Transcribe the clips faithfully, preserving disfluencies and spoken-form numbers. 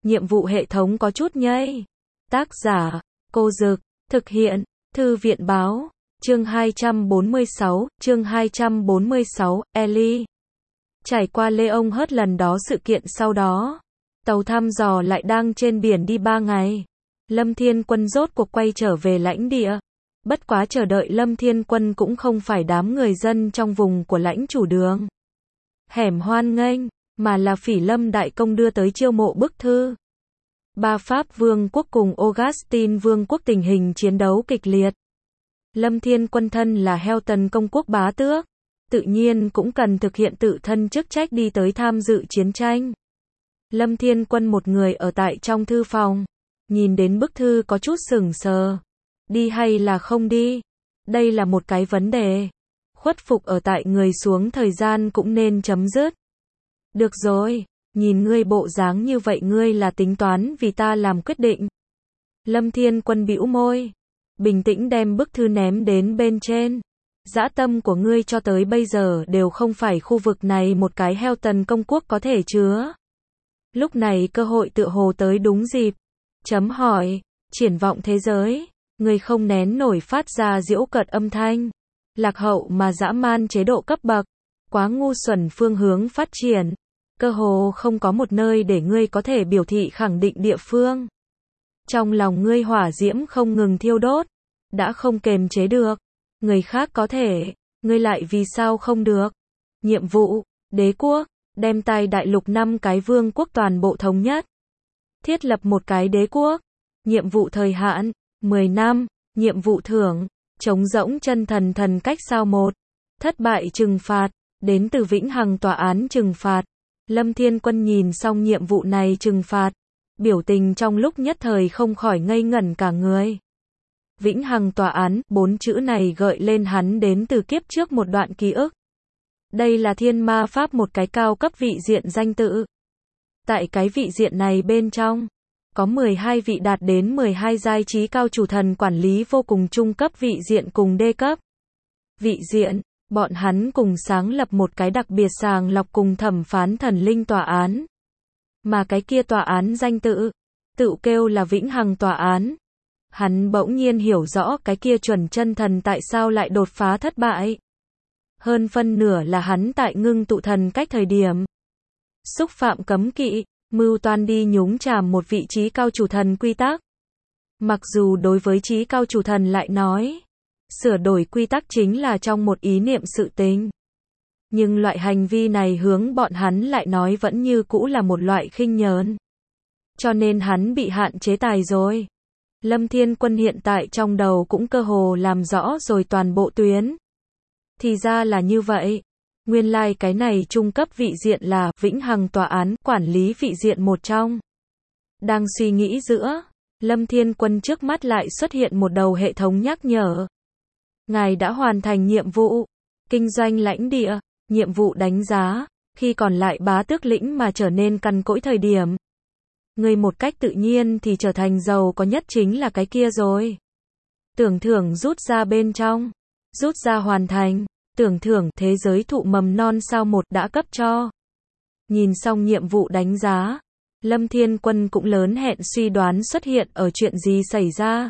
nhiệm vụ hệ thống có chút nhây. Tác giả, Cô Dực, thực hiện, Thư viện báo, chương hai trăm bốn mươi sáu, chương hai trăm bốn mươi sáu, Ellie. Trải qua Leon Hurt lần đó sự kiện sau đó, tàu thăm dò lại đang trên biển đi ba ngày. Lâm Thiên Quân rốt cuộc quay trở về lãnh địa. Bất quá chờ đợi Lâm Thiên Quân cũng không phải đám người dân trong vùng của lãnh chủ đường hẻm hoan nghênh, mà là Phỉ Lâm Đại Công đưa tới chiêu mộ bức thư. Ba Pháp Vương quốc cùng Augustine Vương quốc tình hình chiến đấu kịch liệt. Lâm Thiên Quân thân là Helton công quốc bá tước, tự nhiên cũng cần thực hiện tự thân chức trách đi tới tham dự chiến tranh. Lâm Thiên Quân một người ở tại trong thư phòng, nhìn đến bức thư có chút sững sờ. Đi hay là không đi? Đây là một cái vấn đề. Khuất phục ở tại người xuống thời gian cũng nên chấm dứt. Được rồi, nhìn ngươi bộ dáng như vậy ngươi là tính toán vì ta làm quyết định. Lâm Thiên Quân bĩu môi, bình tĩnh đem bức thư ném đến bên trên. Dã tâm của ngươi cho tới bây giờ đều không phải khu vực này một cái Helton công quốc có thể chứa. Lúc này cơ hội tựa hồ tới đúng dịp. Chấm hỏi, triển vọng thế giới, ngươi không nén nổi phát ra giễu cợt âm thanh. Lạc hậu mà dã man chế độ cấp bậc, quá ngu xuẩn phương hướng phát triển, cơ hồ không có một nơi để ngươi có thể biểu thị khẳng định địa phương. Trong lòng ngươi hỏa diễm không ngừng thiêu đốt, đã không kềm chế được, người khác có thể, ngươi lại vì sao không được? Nhiệm vụ, đế quốc, đem tay đại lục năm cái vương quốc toàn bộ thống nhất. Thiết lập một cái đế quốc, nhiệm vụ thời hạn, mười năm, nhiệm vụ thưởng, trống rỗng chân thần thần cách sao một, thất bại trừng phạt, đến từ vĩnh hằng tòa án trừng phạt. Lâm Thiên Quân nhìn xong nhiệm vụ này trừng phạt, biểu tình trong lúc nhất thời không khỏi ngây ngẩn cả người. Vĩnh hằng tòa án, bốn chữ này gợi lên hắn đến từ kiếp trước một đoạn ký ức. Đây là thiên ma pháp một cái cao cấp vị diện danh tự. Tại cái vị diện này bên trong, có mười hai vị đạt đến mười hai giai trí cao chủ thần quản lý vô cùng trung cấp vị diện cùng đê cấp. Vị diện, bọn hắn cùng sáng lập một cái đặc biệt sàng lọc cùng thẩm phán thần linh tòa án. Mà cái kia tòa án danh tự, tự kêu là vĩnh hằng tòa án. Hắn bỗng nhiên hiểu rõ cái kia chuẩn chân thần tại sao lại đột phá thất bại. Hơn phân nửa là hắn tại ngưng tụ thần cách thời điểm xúc phạm cấm kỵ, mưu toan đi nhúng chàm một vị trí cao chủ thần quy tắc. Mặc dù đối với trí cao chủ thần lại nói, sửa đổi quy tắc chính là trong một ý niệm sự tình. Nhưng loại hành vi này hướng bọn hắn lại nói vẫn như cũ là một loại khinh nhờn. Cho nên hắn bị hạn chế tài rồi. Lâm Thiên Quân hiện tại trong đầu cũng cơ hồ làm rõ rồi toàn bộ tuyến. Thì ra là như vậy. Nguyên lai like cái này trung cấp vị diện là vĩnh hằng tòa án quản lý vị diện một trong. Đang suy nghĩ giữa, Lâm Thiên Quân trước mắt lại xuất hiện một đầu hệ thống nhắc nhở. Ngài đã hoàn thành nhiệm vụ, kinh doanh lãnh địa, nhiệm vụ đánh giá, khi còn lại bá tước lĩnh mà trở nên cằn cỗi thời điểm. Người một cách tự nhiên thì trở thành giàu có nhất chính là cái kia rồi. Tưởng thưởng rút ra bên trong, rút ra hoàn thành. Tưởng thưởng thế giới thụ mầm non sao một đã cấp cho. Nhìn xong nhiệm vụ đánh giá, Lâm Thiên Quân cũng lớn hẹn suy đoán xuất hiện ở chuyện gì xảy ra.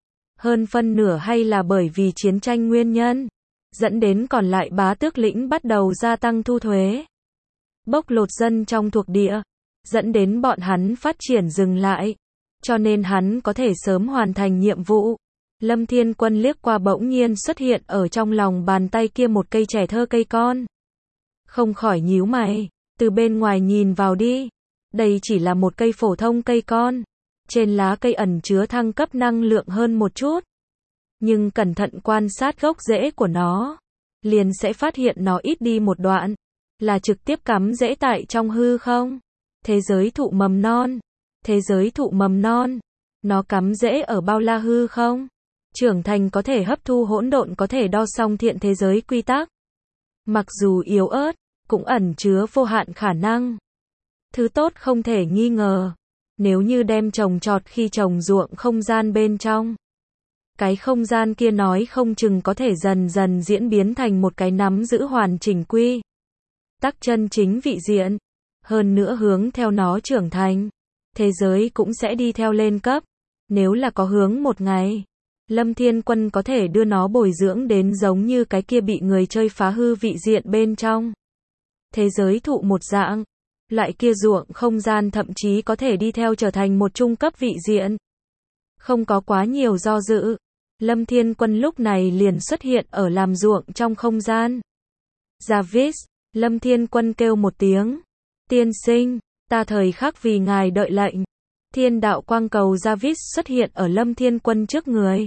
Hơn phân nửa hay là bởi vì chiến tranh nguyên nhân, dẫn đến còn lại bá tước lĩnh bắt đầu gia tăng thu thuế. Bóc lột dân trong thuộc địa, dẫn đến bọn hắn phát triển dừng lại. Cho nên hắn có thể sớm hoàn thành nhiệm vụ. Lâm Thiên Quân liếc qua bỗng nhiên xuất hiện ở trong lòng bàn tay kia một cây trẻ thơ cây con. Không khỏi nhíu mày, từ bên ngoài nhìn vào đi. Đây chỉ là một cây phổ thông cây con. Trên lá cây ẩn chứa thăng cấp năng lượng hơn một chút. Nhưng cẩn thận quan sát gốc rễ của nó, liền sẽ phát hiện nó ít đi một đoạn. Là trực tiếp cắm rễ tại trong hư không? Thế giới thụ mầm non. Thế giới thụ mầm non. Nó cắm rễ ở bao la hư không? Trưởng thành có thể hấp thu hỗn độn có thể đo song thiện thế giới quy tắc. Mặc dù yếu ớt, cũng ẩn chứa vô hạn khả năng. Thứ tốt không thể nghi ngờ. Nếu như đem trồng trọt khi trồng ruộng không gian bên trong. Cái không gian kia nói không chừng có thể dần dần diễn biến thành một cái nắm giữ hoàn chỉnh quy tắc chân chính vị diện. Hơn nữa hướng theo nó trưởng thành. thế giới cũng sẽ đi theo lên cấp. Nếu là có hướng một ngày, Lâm Thiên Quân có thể đưa nó bồi dưỡng đến giống như cái kia bị người chơi phá hư vị diện bên trong. Thế giới thụ một dạng, loại kia ruộng không gian thậm chí có thể đi theo trở thành một trung cấp vị diện. Không có quá nhiều do dự, Lâm Thiên Quân lúc này liền xuất hiện ở làm ruộng trong không gian. Jarvis, Lâm Thiên Quân kêu một tiếng. Tiên sinh, ta thời khắc vì ngài đợi lệnh. Thiên đạo quang cầu Jarvis xuất hiện ở Lâm Thiên Quân trước người.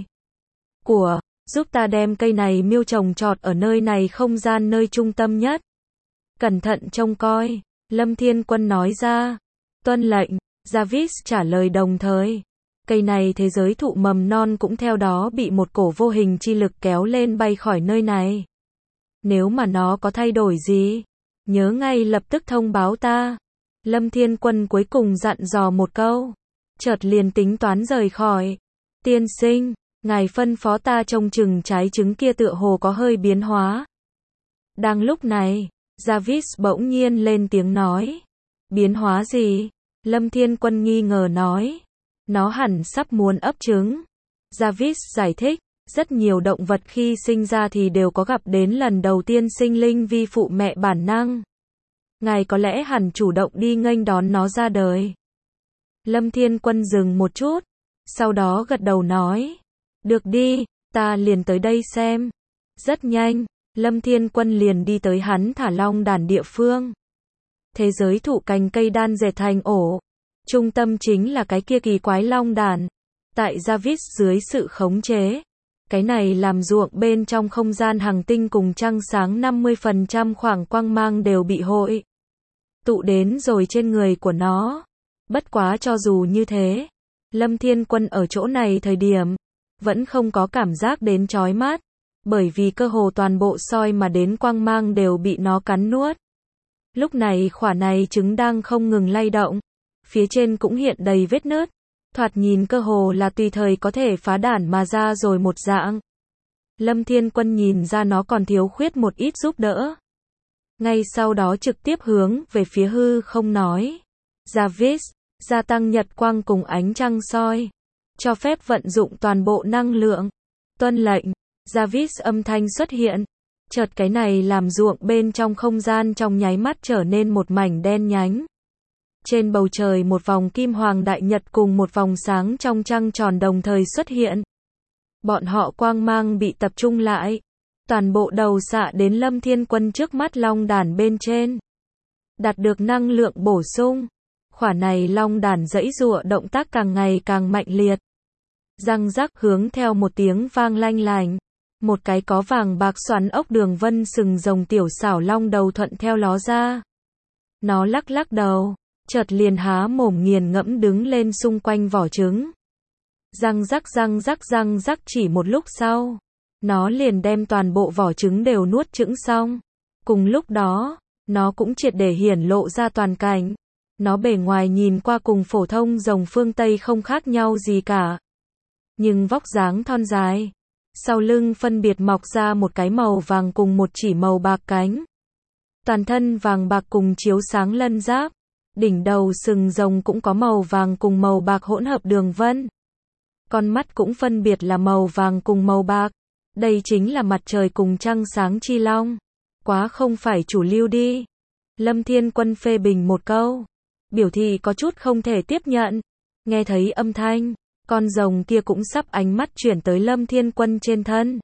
Của, giúp ta đem cây này miêu trồng trọt ở nơi này không gian nơi trung tâm nhất. Cẩn thận trông coi, Lâm Thiên Quân nói ra. Tuân lệnh, Jarvis trả lời đồng thời. Cây này thế giới thụ mầm non cũng theo đó bị một cổ vô hình chi lực kéo lên bay khỏi nơi này. Nếu mà nó có thay đổi gì, nhớ ngay lập tức thông báo ta. Lâm Thiên Quân cuối cùng dặn dò một câu, chợt liền tính toán rời khỏi. Tiên sinh, ngài phân phó ta trông chừng trái trứng kia tựa hồ có hơi biến hóa. Đang lúc này, Jarvis bỗng nhiên lên tiếng nói. Biến hóa gì? Lâm Thiên Quân nghi ngờ nói. Nó hẳn sắp muốn ấp trứng. Jarvis giải thích, rất nhiều động vật khi sinh ra thì đều có gặp đến lần đầu tiên sinh linh vi phụ mẹ bản năng. Ngài có lẽ hẳn chủ động đi nghênh đón nó ra đời. Lâm Thiên Quân dừng một chút, sau đó gật đầu nói. Được đi, ta liền tới đây xem. Rất nhanh, Lâm Thiên Quân liền đi tới hắn thả long đàn địa phương. Thế giới thụ cành cây đan dệt thành ổ. Trung tâm chính là cái kia kỳ quái long đàn. Tại Jarvis dưới sự khống chế. Cái này làm ruộng bên trong không gian hành tinh cùng trăng sáng năm mươi phần trăm khoảng quang mang đều bị hội tụ đến rồi trên người của nó. Bất quá cho dù như thế, Lâm Thiên Quân ở chỗ này thời điểm, vẫn không có cảm giác đến chói mắt, bởi vì cơ hồ toàn bộ soi mà đến quang mang đều bị nó cắn nuốt. Lúc này khỏa này trứng đang không ngừng lay động, phía trên cũng hiện đầy vết nứt, thoạt nhìn cơ hồ là tùy thời có thể phá đản mà ra rồi một dạng. Lâm Thiên Quân nhìn ra nó còn thiếu khuyết một ít giúp đỡ. Ngay sau đó trực tiếp hướng về phía hư không nói. Jarvis, gia tăng nhật quang cùng ánh trăng soi. Cho phép vận dụng toàn bộ năng lượng. Tuân lệnh, Jarvis âm thanh xuất hiện. Chợt cái này làm ruộng bên trong không gian trong nháy mắt trở nên một mảnh đen nhánh. Trên bầu trời một vòng kim hoàng đại nhật cùng một vòng sáng trong trăng tròn đồng thời xuất hiện. Bọn họ quang mang bị tập trung lại. Toàn bộ đầu xạ đến Lâm Thiên Quân trước mắt long đàn bên trên. Đạt được năng lượng bổ sung. Khỏa này long đàn giãy giụa động tác càng ngày càng mạnh liệt. Răng rắc hướng theo một tiếng vang lanh lành. Một cái có vàng bạc xoắn ốc đường vân sừng rồng tiểu xảo long đầu thuận theo ló ra. Nó lắc lắc đầu, chợt liền há mồm nghiền ngẫm đứng lên xung quanh vỏ trứng. Răng rắc răng rắc răng rắc chỉ một lúc sau. Nó liền đem toàn bộ vỏ trứng đều nuốt chửng xong. Cùng lúc đó, nó cũng triệt để hiển lộ ra toàn cảnh. Nó bề ngoài nhìn qua cùng phổ thông rồng phương Tây không khác nhau gì cả. Nhưng vóc dáng thon dài. Sau lưng phân biệt mọc ra một cái màu vàng cùng một chỉ màu bạc cánh. Toàn thân vàng bạc cùng chiếu sáng lân giáp. Đỉnh đầu sừng rồng cũng có màu vàng cùng màu bạc hỗn hợp đường vân. Con mắt cũng phân biệt là màu vàng cùng màu bạc. Đây chính là mặt trời cùng trăng sáng chi long. Quá không phải chủ lưu đi. Lâm Thiên Quân phê bình một câu. Biểu thị có chút không thể tiếp nhận. Nghe thấy âm thanh, con rồng kia cũng sắp ánh mắt chuyển tới Lâm Thiên Quân trên thân.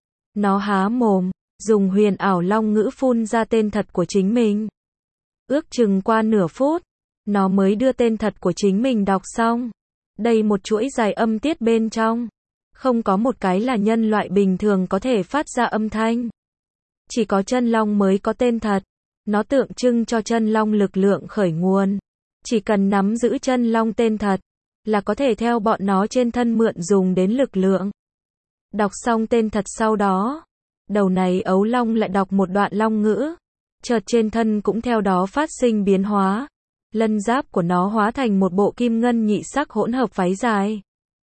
Nó há mồm, dùng huyền ảo long ngữ phun ra tên thật của chính mình. Ước chừng qua nửa phút, nó mới đưa tên thật của chính mình đọc xong. Đây một chuỗi dài âm tiết bên trong. Không có một cái là nhân loại bình thường có thể phát ra âm thanh. Chỉ có chân long mới có tên thật. Nó tượng trưng cho chân long lực lượng khởi nguồn. Chỉ cần nắm giữ chân long tên thật, là có thể theo bọn nó trên thân mượn dùng đến lực lượng. Đọc xong tên thật sau đó, đầu này ấu long lại đọc một đoạn long ngữ. Chợt trên thân cũng theo đó phát sinh biến hóa. Lân giáp của nó hóa thành một bộ kim ngân nhị sắc hỗn hợp váy dài.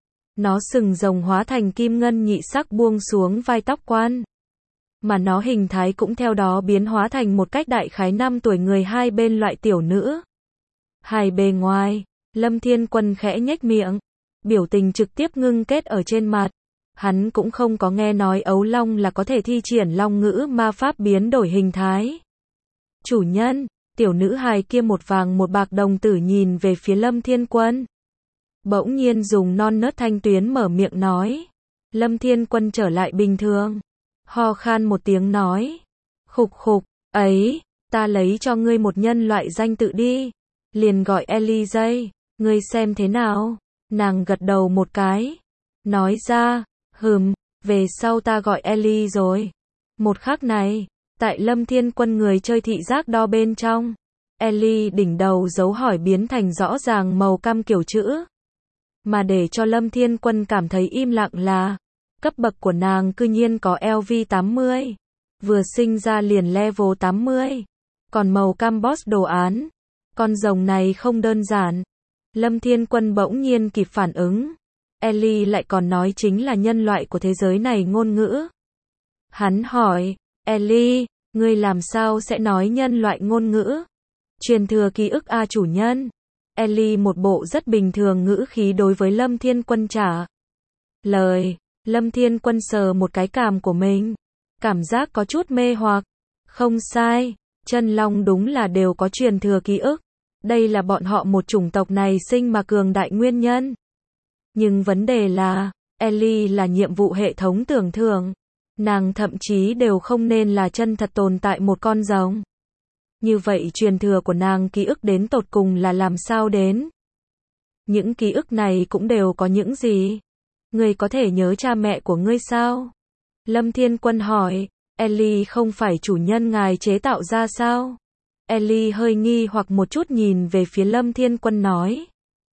Nó sừng rồng hóa thành kim ngân nhị sắc buông xuống vai tóc quan. Mà nó hình thái cũng theo đó biến hóa thành một cách đại khái năm tuổi người hai bên loại tiểu nữ. Hai bề ngoài, Lâm Thiên Quân khẽ nhếch miệng, biểu tình trực tiếp ngưng kết ở trên mặt. Hắn cũng không có nghe nói ấu long là có thể thi triển long ngữ ma pháp biến đổi hình thái. Chủ nhân, tiểu nữ hài kia một vàng một bạc đồng tử nhìn về phía Lâm Thiên Quân. Bỗng nhiên dùng non nớt thanh tuyến mở miệng nói. Lâm Thiên Quân trở lại bình thường. Ho khan một tiếng nói. Khục khục, ấy, ta lấy cho ngươi một nhân loại danh tự đi. Liền gọi Ellie, ngươi xem thế nào? Nàng gật đầu một cái. Nói ra, hừm, về sau ta gọi Ellie rồi. Một khắc này, tại Lâm Thiên Quân người chơi thị giác đo bên trong. Ellie đỉnh đầu dấu hỏi biến thành rõ ràng màu cam kiểu chữ. Mà để cho Lâm Thiên Quân cảm thấy im lặng là, cấp bậc của nàng cư nhiên có L V tám mươi. Vừa sinh ra liền level tám mươi. Còn màu cam boss đồ án. Con rồng này không đơn giản. Lâm Thiên Quân bỗng nhiên kịp phản ứng. Ellie lại còn nói chính là nhân loại của thế giới này ngôn ngữ. Hắn hỏi, Ellie, ngươi làm sao sẽ nói nhân loại ngôn ngữ? Truyền thừa ký ức a chủ nhân. Ellie một bộ rất bình thường ngữ khí đối với Lâm Thiên Quân trả lời. Lâm Thiên Quân sờ một cái cằm của mình. Cảm giác có chút mê hoặc. Không sai, chân long đúng là đều có truyền thừa ký ức. Đây là bọn họ một chủng tộc này sinh mà cường đại nguyên nhân. Nhưng vấn đề là, Ellie là nhiệm vụ hệ thống tưởng thưởng. Nàng thậm chí đều không nên là chân thật tồn tại một con rồng. Như vậy truyền thừa của nàng ký ức đến tột cùng là làm sao đến? Những ký ức này cũng đều có những gì? Ngươi có thể nhớ cha mẹ của ngươi sao? Lâm Thiên Quân hỏi, Ellie không phải chủ nhân ngài chế tạo ra sao? Ellie hơi nghi hoặc một chút nhìn về phía Lâm Thiên Quân nói.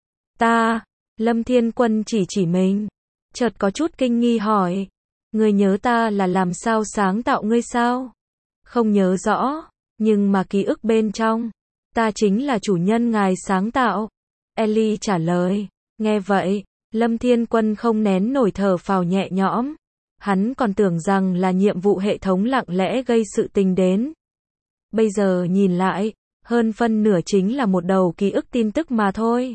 Ta, Lâm Thiên Quân chỉ chỉ mình. Chợt có chút kinh nghi hỏi. Ngươi nhớ ta là làm sao sáng tạo ngươi sao? Không nhớ rõ, nhưng mà ký ức bên trong. Ta chính là chủ nhân ngài sáng tạo. Ellie trả lời. Nghe vậy, Lâm Thiên Quân không nén nổi thở phào nhẹ nhõm. Hắn còn tưởng rằng là nhiệm vụ hệ thống lặng lẽ gây sự tình đến. Bây giờ nhìn lại, hơn phân nửa chính là một đầu ký ức tin tức mà thôi.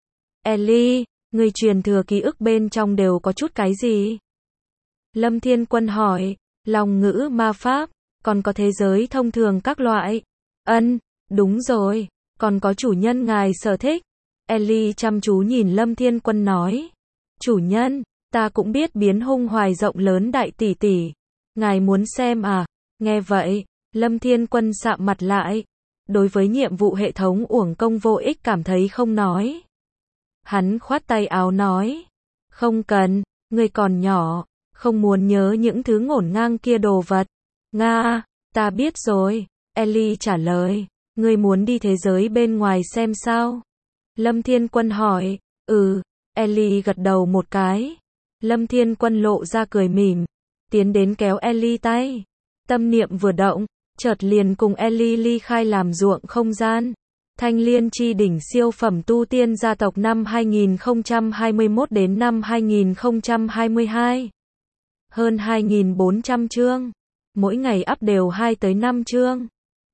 Ellie, người truyền thừa ký ức bên trong đều có chút cái gì? Lâm Thiên Quân hỏi, lòng ngữ ma pháp, còn có thế giới thông thường các loại. Ân, đúng rồi, còn có chủ nhân ngài sở thích. Ellie chăm chú nhìn Lâm Thiên Quân nói. Chủ nhân, ta cũng biết biến hung hoài rộng lớn đại tỷ tỷ. Ngài muốn xem à? Nghe vậy, Lâm Thiên Quân sạm mặt lại. Đối với nhiệm vụ hệ thống uổng công vô ích cảm thấy không nói. Hắn khoát tay áo nói. Không cần, ngươi còn nhỏ, không muốn nhớ những thứ ngổn ngang kia đồ vật. Nga, ta biết rồi. Ellie trả lời. Ngươi muốn đi thế giới bên ngoài xem sao? Lâm Thiên Quân hỏi. Ừ, Ellie gật đầu một cái. Lâm Thiên Quân lộ ra cười mỉm. Tiến đến kéo Ellie tay. Tâm niệm vừa động, chợt liền cùng Ellie ly khai làm ruộng không gian. Thanh Liên chi đỉnh siêu phẩm tu tiên gia tộc năm hai nghìn không trăm hai mươi mốt đến năm hai nghìn không trăm hai mươi hai. Hơn hai nghìn bốn trăm chương. Mỗi ngày up đều hai tới năm chương.